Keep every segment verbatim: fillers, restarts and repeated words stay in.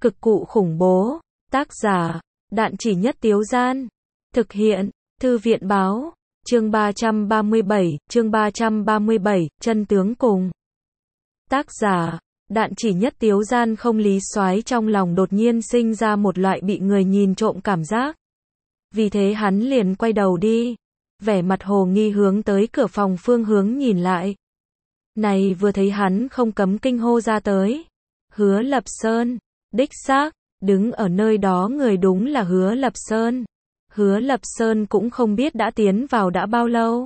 Cực cụ khủng bố. Tác giả, Đạn Chỉ Nhất Tiếu Gian. Thực hiện, Thư viện báo. Chương ba trăm ba mươi bảy, chương ba trăm ba mươi bảy, chân tướng cùng. Tác giả, Đạn Chỉ Nhất Tiếu Gian. Không Lý Soái trong lòng đột nhiên sinh ra một loại bị người nhìn trộm cảm giác. Vì thế hắn liền quay đầu đi, vẻ mặt hồ nghi hướng tới cửa phòng phương hướng nhìn lại. Này vừa thấy hắn không cấm kinh hô ra tới. Hứa Lập Sơn, đích xác, đứng ở nơi đó người đúng là Hứa Lập Sơn. Hứa Lập Sơn cũng không biết đã tiến vào đã bao lâu.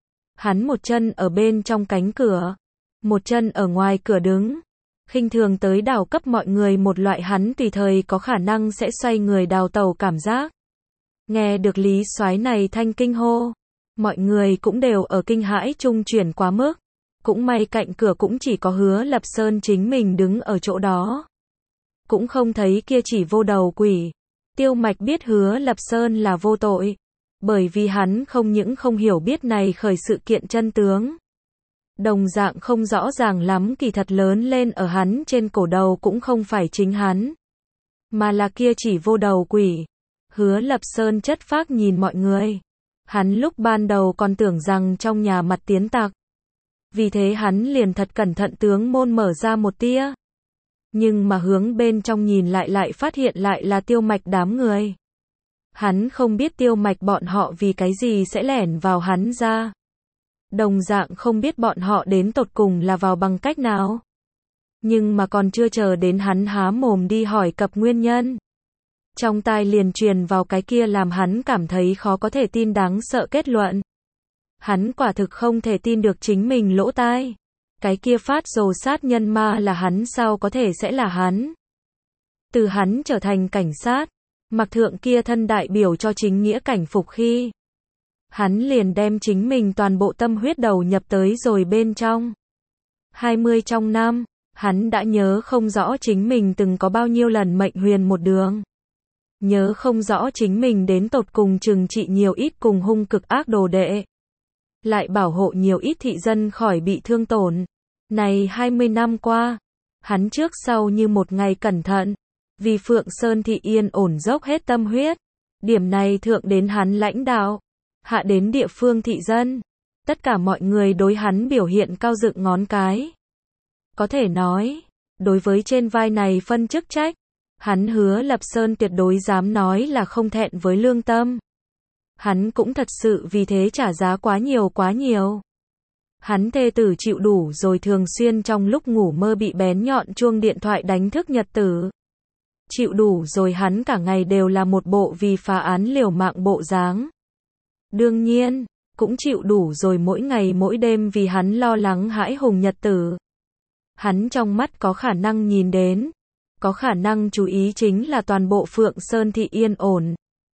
Hắn một chân ở bên trong cánh cửa, một chân ở ngoài cửa đứng, khinh thường tới đảo cấp mọi người một loại hắn tùy thời có khả năng sẽ xoay người đào tẩu cảm giác. Nghe được Lý Soái này thanh kinh hô, mọi người cũng đều ở kinh hãi trung chuyển quá mức. Cũng may cạnh cửa cũng chỉ có Hứa Lập Sơn chính mình đứng ở chỗ đó. Cũng không thấy kia chỉ vô đầu quỷ. Tiêu Mạch biết Hứa Lập Sơn là vô tội, bởi vì hắn không những không hiểu biết này khởi sự kiện chân tướng. Đồng dạng không rõ ràng lắm kỳ thật lớn lên ở hắn trên cổ đầu cũng không phải chính hắn, mà là kia chỉ vô đầu quỷ. Hứa Lập Sơn chất phác nhìn mọi người. Hắn lúc ban đầu còn tưởng rằng trong nhà mặt tiến tặc. Vì thế hắn liền thật cẩn thận tướng môn mở ra một tia. Nhưng mà hướng bên trong nhìn lại lại phát hiện lại là Tiêu Mạch đám người. Hắn không biết Tiêu Mạch bọn họ vì cái gì sẽ lẻn vào hắn ra. Đồng dạng không biết bọn họ đến tột cùng là vào bằng cách nào. Nhưng mà còn chưa chờ đến hắn há mồm đi hỏi cập nguyên nhân. Trong tai liền truyền vào cái kia làm hắn cảm thấy khó có thể tin đáng sợ kết luận. Hắn quả thực không thể tin được chính mình lỗ tai. Cái kia phát rồ sát nhân ma là hắn sao có thể sẽ là hắn. Từ hắn trở thành cảnh sát, mặc thượng kia thân đại biểu cho chính nghĩa cảnh phục khi. Hắn liền đem chính mình toàn bộ tâm huyết đầu nhập tới rồi bên trong. hai mươi trong năm, hắn đã nhớ không rõ chính mình từng có bao nhiêu lần mệnh huyền một đường. Nhớ không rõ chính mình đến tột cùng trừng trị nhiều ít cùng hung cực ác đồ đệ. Lại bảo hộ nhiều ít thị dân khỏi bị thương tổn. Này hai mươi năm qua, hắn trước sau như một ngày cẩn thận, vì Phượng Sơn thị yên ổn dốc hết tâm huyết. Điểm này thượng đến hắn lãnh đạo, hạ đến địa phương thị dân, tất cả mọi người đối hắn biểu hiện cao dựng ngón cái. Có thể nói, đối với trên vai này phân chức trách, hắn Hứa Lập Sơn tuyệt đối dám nói là không thẹn với lương tâm. Hắn cũng thật sự vì thế trả giá quá nhiều quá nhiều. Hắn thê tử chịu đủ rồi thường xuyên trong lúc ngủ mơ bị bén nhọn chuông điện thoại đánh thức nhật tử. Chịu đủ rồi hắn cả ngày đều là một bộ vì phá án liều mạng bộ dáng. Đương nhiên, cũng chịu đủ rồi mỗi ngày mỗi đêm vì hắn lo lắng hãi hùng nhật tử. Hắn trong mắt có khả năng nhìn đến, có khả năng chú ý chính là toàn bộ Phượng Sơn thị yên ổn.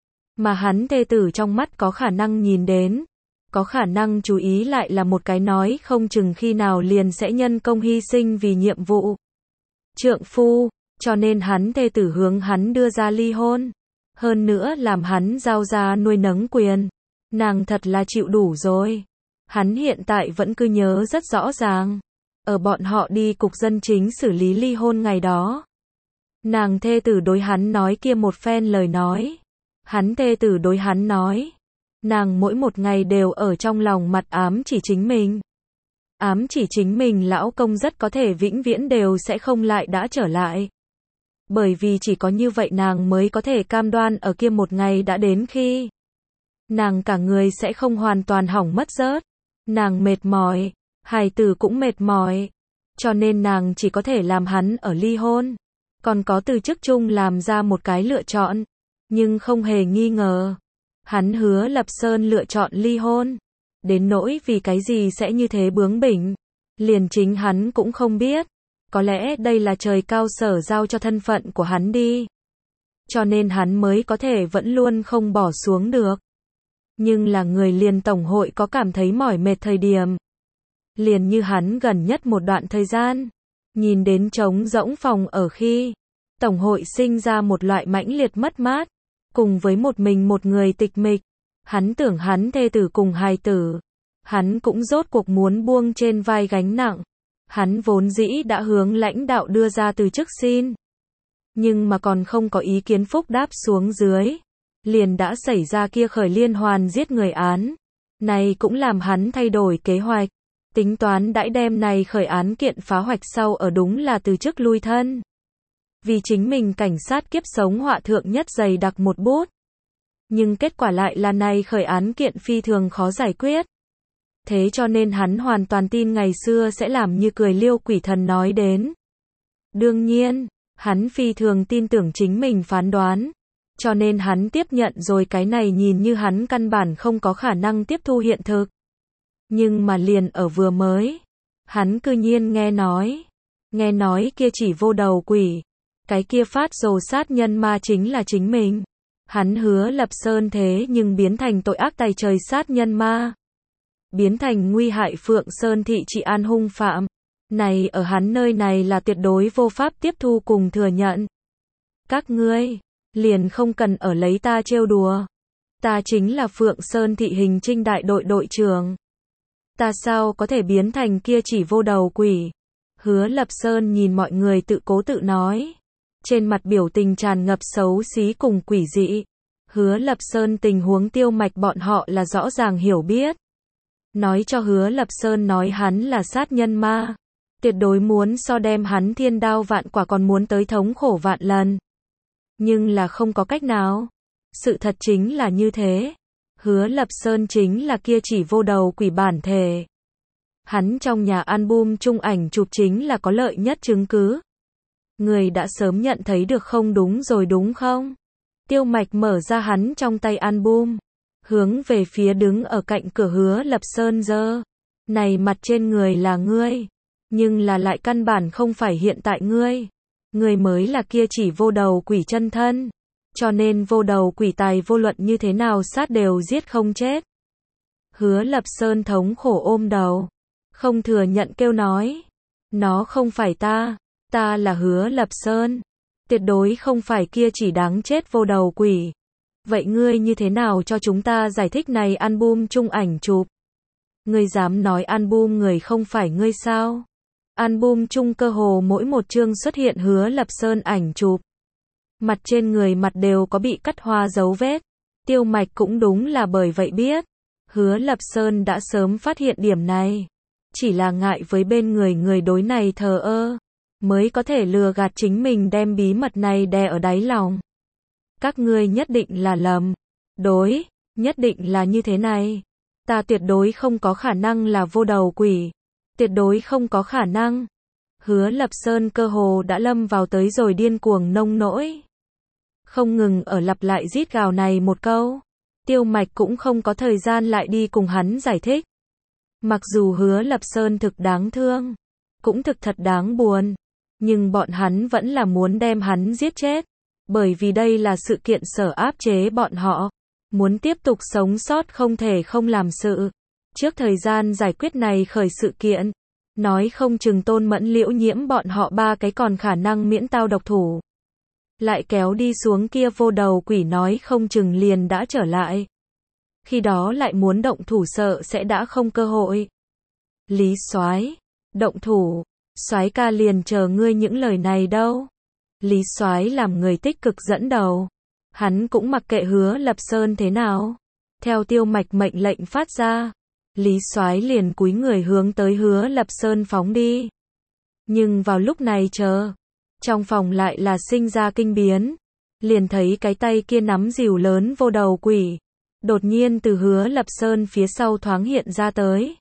Mà hắn thê tử trong mắt có khả năng nhìn đến, có khả năng chú ý lại là một cái nói không chừng khi nào liền sẽ nhân công hy sinh vì nhiệm vụ. Trượng phu, cho nên hắn thê tử hướng hắn đưa ra ly hôn. Hơn nữa làm hắn giao ra nuôi nấng quyền. Nàng thật là chịu đủ rồi. Hắn hiện tại vẫn cứ nhớ rất rõ ràng. Ở bọn họ đi cục dân chính xử lý ly hôn ngày đó. Nàng thê tử đối hắn nói kia một phen lời nói. Hắn thê tử đối hắn nói. Nàng mỗi một ngày đều ở trong lòng mặt ám chỉ chính mình. Ám chỉ chính mình lão công rất có thể vĩnh viễn đều sẽ không lại đã trở lại. Bởi vì chỉ có như vậy nàng mới có thể cam đoan ở kia một ngày đã đến khi. Nàng cả người sẽ không hoàn toàn hỏng mất rớt. Nàng mệt mỏi, hài tử cũng mệt mỏi. Cho nên nàng chỉ có thể làm hắn ở ly hôn. Còn có từ chức chung làm ra một cái lựa chọn. Nhưng không hề nghi ngờ. Hắn Hứa Lập Sơn lựa chọn ly hôn. Đến nỗi vì cái gì sẽ như thế bướng bỉnh. Liền chính hắn cũng không biết. Có lẽ đây là trời cao sở giao cho thân phận của hắn đi. Cho nên hắn mới có thể vẫn luôn không bỏ xuống được. Nhưng là người liền tổng hội có cảm thấy mỏi mệt thời điểm. Liền như hắn gần nhất một đoạn thời gian. Nhìn đến trống rỗng phòng ở khi. Tổng hội sinh ra một loại mãnh liệt mất mát. Cùng với một mình một người tịch mịch. Hắn tưởng hắn thê tử cùng hài tử. Hắn cũng rốt cuộc muốn buông trên vai gánh nặng. Hắn vốn dĩ đã hướng lãnh đạo đưa ra từ chức xin. Nhưng mà còn không có ý kiến phúc đáp xuống dưới, liền đã xảy ra kia khởi liên hoàn giết người án. Này cũng làm hắn thay đổi kế hoạch, tính toán đãi đem này khởi án kiện phá hoạch sau ở đúng là từ chức lui thân. Vì chính mình cảnh sát kiếp sống họa thượng nhất dày đặc một bút. Nhưng kết quả lại là này khởi án kiện phi thường khó giải quyết. Thế cho nên hắn hoàn toàn tin ngày xưa sẽ làm như cười liêu quỷ thần nói đến. Đương nhiên, hắn phi thường tin tưởng chính mình phán đoán. Cho nên hắn tiếp nhận rồi cái này nhìn như hắn căn bản không có khả năng tiếp thu hiện thực. Nhưng mà liền ở vừa mới, hắn cư nhiên nghe nói. Nghe nói kia chỉ vô đầu quỷ. Cái kia phát rồ sát nhân ma chính là chính mình. Hắn Hứa Lập Sơn thế nhưng biến thành tội ác tày trời sát nhân ma. Biến thành nguy hại Phượng Sơn thị trị an hung phạm. Này ở hắn nơi này là tuyệt đối vô pháp tiếp thu cùng thừa nhận. Các ngươi, liền không cần ở lấy ta trêu đùa. Ta chính là Phượng Sơn thị hình trinh đại đội đội trưởng. Ta sao có thể biến thành kia chỉ vô đầu quỷ. Hứa Lập Sơn nhìn mọi người tự cố tự nói. Trên mặt biểu tình tràn ngập xấu xí cùng quỷ dị. Hứa Lập Sơn tình huống Tiêu Mạch bọn họ là rõ ràng hiểu biết. Nói cho Hứa Lập Sơn nói hắn là sát nhân ma. Tuyệt đối muốn so đem hắn thiên đao vạn quả còn muốn tới thống khổ vạn lần. Nhưng là không có cách nào. Sự thật chính là như thế. Hứa Lập Sơn chính là kia chỉ vô đầu quỷ bản thể. Hắn trong nhà album chung ảnh chụp chính là có lợi nhất chứng cứ. Người đã sớm nhận thấy được không đúng rồi đúng không? Tiêu Mạch mở ra hắn trong tay album. Hướng về phía đứng ở cạnh cửa Hứa Lập Sơn giơ. Này mặt trên người là ngươi. Nhưng là lại căn bản không phải hiện tại ngươi. Ngươi mới là kia chỉ vô đầu quỷ chân thân. Cho nên vô đầu quỷ tài vô luận như thế nào sát đều giết không chết. Hứa Lập Sơn thống khổ ôm đầu. Không thừa nhận kêu nói. Nó không phải ta. Ta là Hứa Lập Sơn. Tuyệt đối không phải kia chỉ đáng chết vô đầu quỷ. Vậy ngươi như thế nào cho chúng ta giải thích này album chung ảnh chụp? Ngươi dám nói album người không phải ngươi sao? Album chung cơ hồ mỗi một chương xuất hiện Hứa Lập Sơn ảnh chụp. Mặt trên người mặt đều có bị cắt hoa dấu vết. Tiêu Mạch cũng đúng là bởi vậy biết. Hứa Lập Sơn đã sớm phát hiện điểm này. Chỉ là ngại với bên người người đối này thờ ơ. Mới có thể lừa gạt chính mình đem bí mật này đè ở đáy lòng. Các ngươi nhất định là lầm. Đối, nhất định là như thế này. Ta tuyệt đối không có khả năng là vô đầu quỷ. Tuyệt đối không có khả năng. Hứa Lập Sơn cơ hồ đã lâm vào tới rồi điên cuồng nông nỗi. Không ngừng ở lặp lại rít gào này một câu. Tiêu Mạch cũng không có thời gian lại đi cùng hắn giải thích. Mặc dù Hứa Lập Sơn thực đáng thương, cũng thực thật đáng buồn. Nhưng bọn hắn vẫn là muốn đem hắn giết chết. Bởi vì đây là sự kiện sở áp chế bọn họ. Muốn tiếp tục sống sót không thể không làm sự. Trước thời gian giải quyết này khởi sự kiện. Nói không chừng Tôn Mẫn Liễu Nhiễm bọn họ ba cái còn khả năng miễn tao độc thủ. Lại kéo đi xuống kia vô đầu quỷ nói không chừng liền đã trở lại. Khi đó lại muốn động thủ sợ sẽ đã không cơ hội. Lý Soái, động thủ, Soái ca liền chờ ngươi những lời này đâu. Lý Soái làm người tích cực dẫn đầu. Hắn cũng mặc kệ Hứa Lập Sơn thế nào. Theo Tiêu Mạch mệnh lệnh phát ra, Lý Soái liền cúi người hướng tới Hứa Lập Sơn phóng đi. Nhưng vào lúc này chờ, trong phòng lại là sinh ra kinh biến. Liền thấy cái tay kia nắm rìu lớn vô đầu quỷ. Đột nhiên từ Hứa Lập Sơn phía sau thoáng hiện ra tới.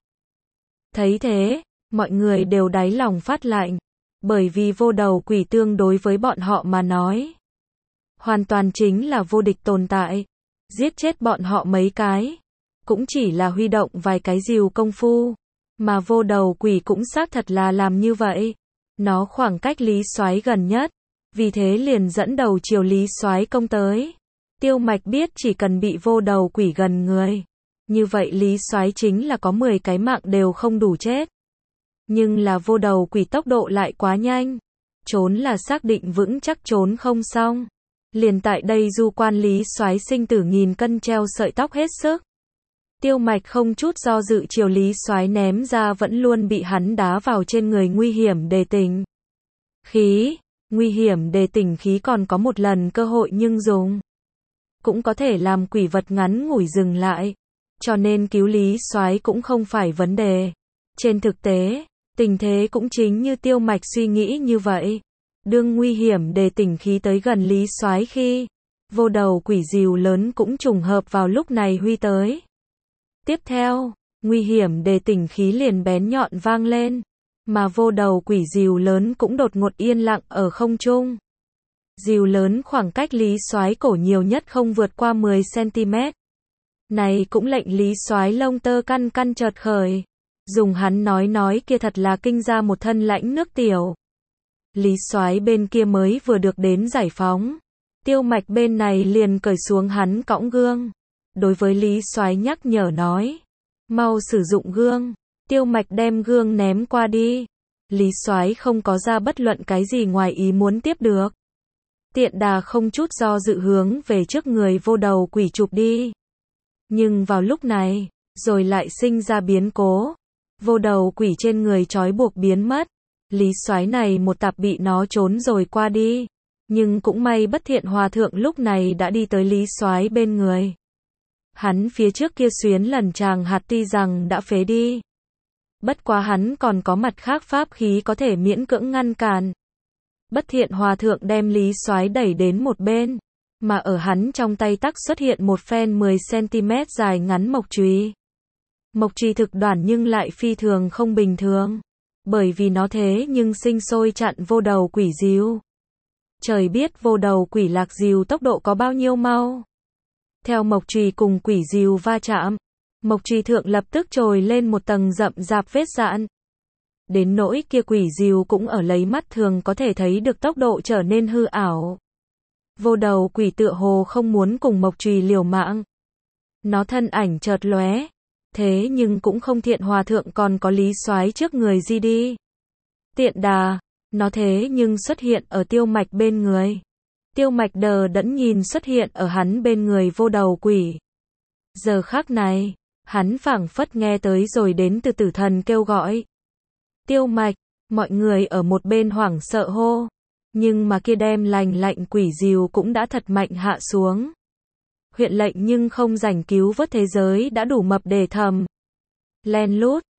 Thấy thế, mọi người đều đáy lòng phát lạnh. Bởi vì vô đầu quỷ tương đối với bọn họ mà nói. Hoàn toàn chính là vô địch tồn tại. Giết chết bọn họ mấy cái. Cũng chỉ là huy động vài cái rìu công phu. Mà vô đầu quỷ cũng xác thật là làm như vậy. Nó khoảng cách Lý Soái gần nhất. Vì thế liền dẫn đầu chiều Lý Soái công tới. Tiêu Mạch biết chỉ cần bị vô đầu quỷ gần người. Như vậy Lý Soái chính là có mười cái mạng đều không đủ chết. Nhưng là vô đầu quỷ tốc độ lại quá nhanh. Trốn là xác định vững chắc trốn không xong. Liền tại đây du quan Lý Soái sinh tử nghìn cân treo sợi tóc hết sức. Tiêu Mạch không chút do dự chiều Lý Soái ném ra vẫn luôn bị hắn đá vào trên người nguy hiểm đề tình. Khí, Nguy hiểm đề tỉnh khí còn có một lần cơ hội nhưng dùng. Cũng có thể làm quỷ vật ngắn ngủi dừng lại. Cho nên cứu Lý Soái cũng không phải vấn đề. Trên thực tế, tình thế cũng chính như Tiêu Mạch suy nghĩ như vậy. Đương nguy hiểm đề tỉnh khí tới gần Lý Soái khi vô đầu quỷ rìu lớn cũng trùng hợp vào lúc này huy tới. Tiếp theo, nguy hiểm đề tỉnh khí liền bén nhọn vang lên, mà vô đầu quỷ rìu lớn cũng đột ngột yên lặng ở không trung. Rìu lớn khoảng cách Lý Soái cổ nhiều nhất không vượt qua mười xăng-ti-mét. Này cũng lệnh Lý Soái lông tơ căn căn chợt khởi. Dùng hắn nói nói kia thật là kinh ra một thân lãnh nước tiểu. Lý Soái bên kia mới vừa được đến giải phóng. Tiêu Mạch bên này liền cởi xuống hắn cõng gương. Đối với Lý Soái nhắc nhở nói. Mau sử dụng gương. Tiêu Mạch đem gương ném qua đi. Lý Soái không có ra bất luận cái gì ngoài ý muốn tiếp được. Tiện đà không chút do dự hướng về trước người vô đầu quỷ chụp đi. Nhưng vào lúc này, rồi lại sinh ra biến cố. Vô đầu quỷ trên người trói buộc biến mất. Lý Soái này một tạp bị nó trốn rồi qua đi. Nhưng cũng may Bất Thiện Hòa Thượng lúc này đã đi tới Lý Soái bên người. Hắn phía trước kia xuyến lần tràng hạt tuy rằng đã phế đi. Bất quá hắn còn có mặt khác pháp khí có thể miễn cưỡng ngăn cản. Bất Thiện Hòa Thượng đem Lý Soái đẩy đến một bên. Mà ở hắn trong tay tắc xuất hiện một phen mười xăng-ti-mét dài ngắn mộc chùy. Mộc chùy thực đoản nhưng lại phi thường không bình thường. Bởi vì nó thế nhưng sinh sôi chặn vô đầu quỷ rìu. Trời biết vô đầu quỷ lạc rìu tốc độ có bao nhiêu mau. Theo mộc chùy cùng quỷ rìu va chạm, mộc chùy thượng lập tức trồi lên một tầng rậm rạp vết dạn. Đến nỗi kia quỷ rìu cũng ở lấy mắt thường có thể thấy được tốc độ trở nên hư ảo. Vô đầu quỷ tựa hồ không muốn cùng mộc chùy liều mạng. Nó thân ảnh chợt lóe. Thế nhưng cũng không Thiện Hòa Thượng còn có Lý Soái trước người di đi. Tiện đà, nó thế nhưng xuất hiện ở Tiêu Mạch bên người. Tiêu Mạch đờ đẫn nhìn xuất hiện ở hắn bên người vô đầu quỷ. Giờ khắc này, hắn phảng phất nghe tới rồi đến từ tử thần kêu gọi. Tiêu Mạch, mọi người ở một bên hoảng sợ hô. Nhưng mà kia đem lành lạnh quỷ rìu cũng đã thật mạnh hạ xuống. Huyện lệnh nhưng không rảnh cứu vớt thế giới đã đủ mập để thầm. Len lút,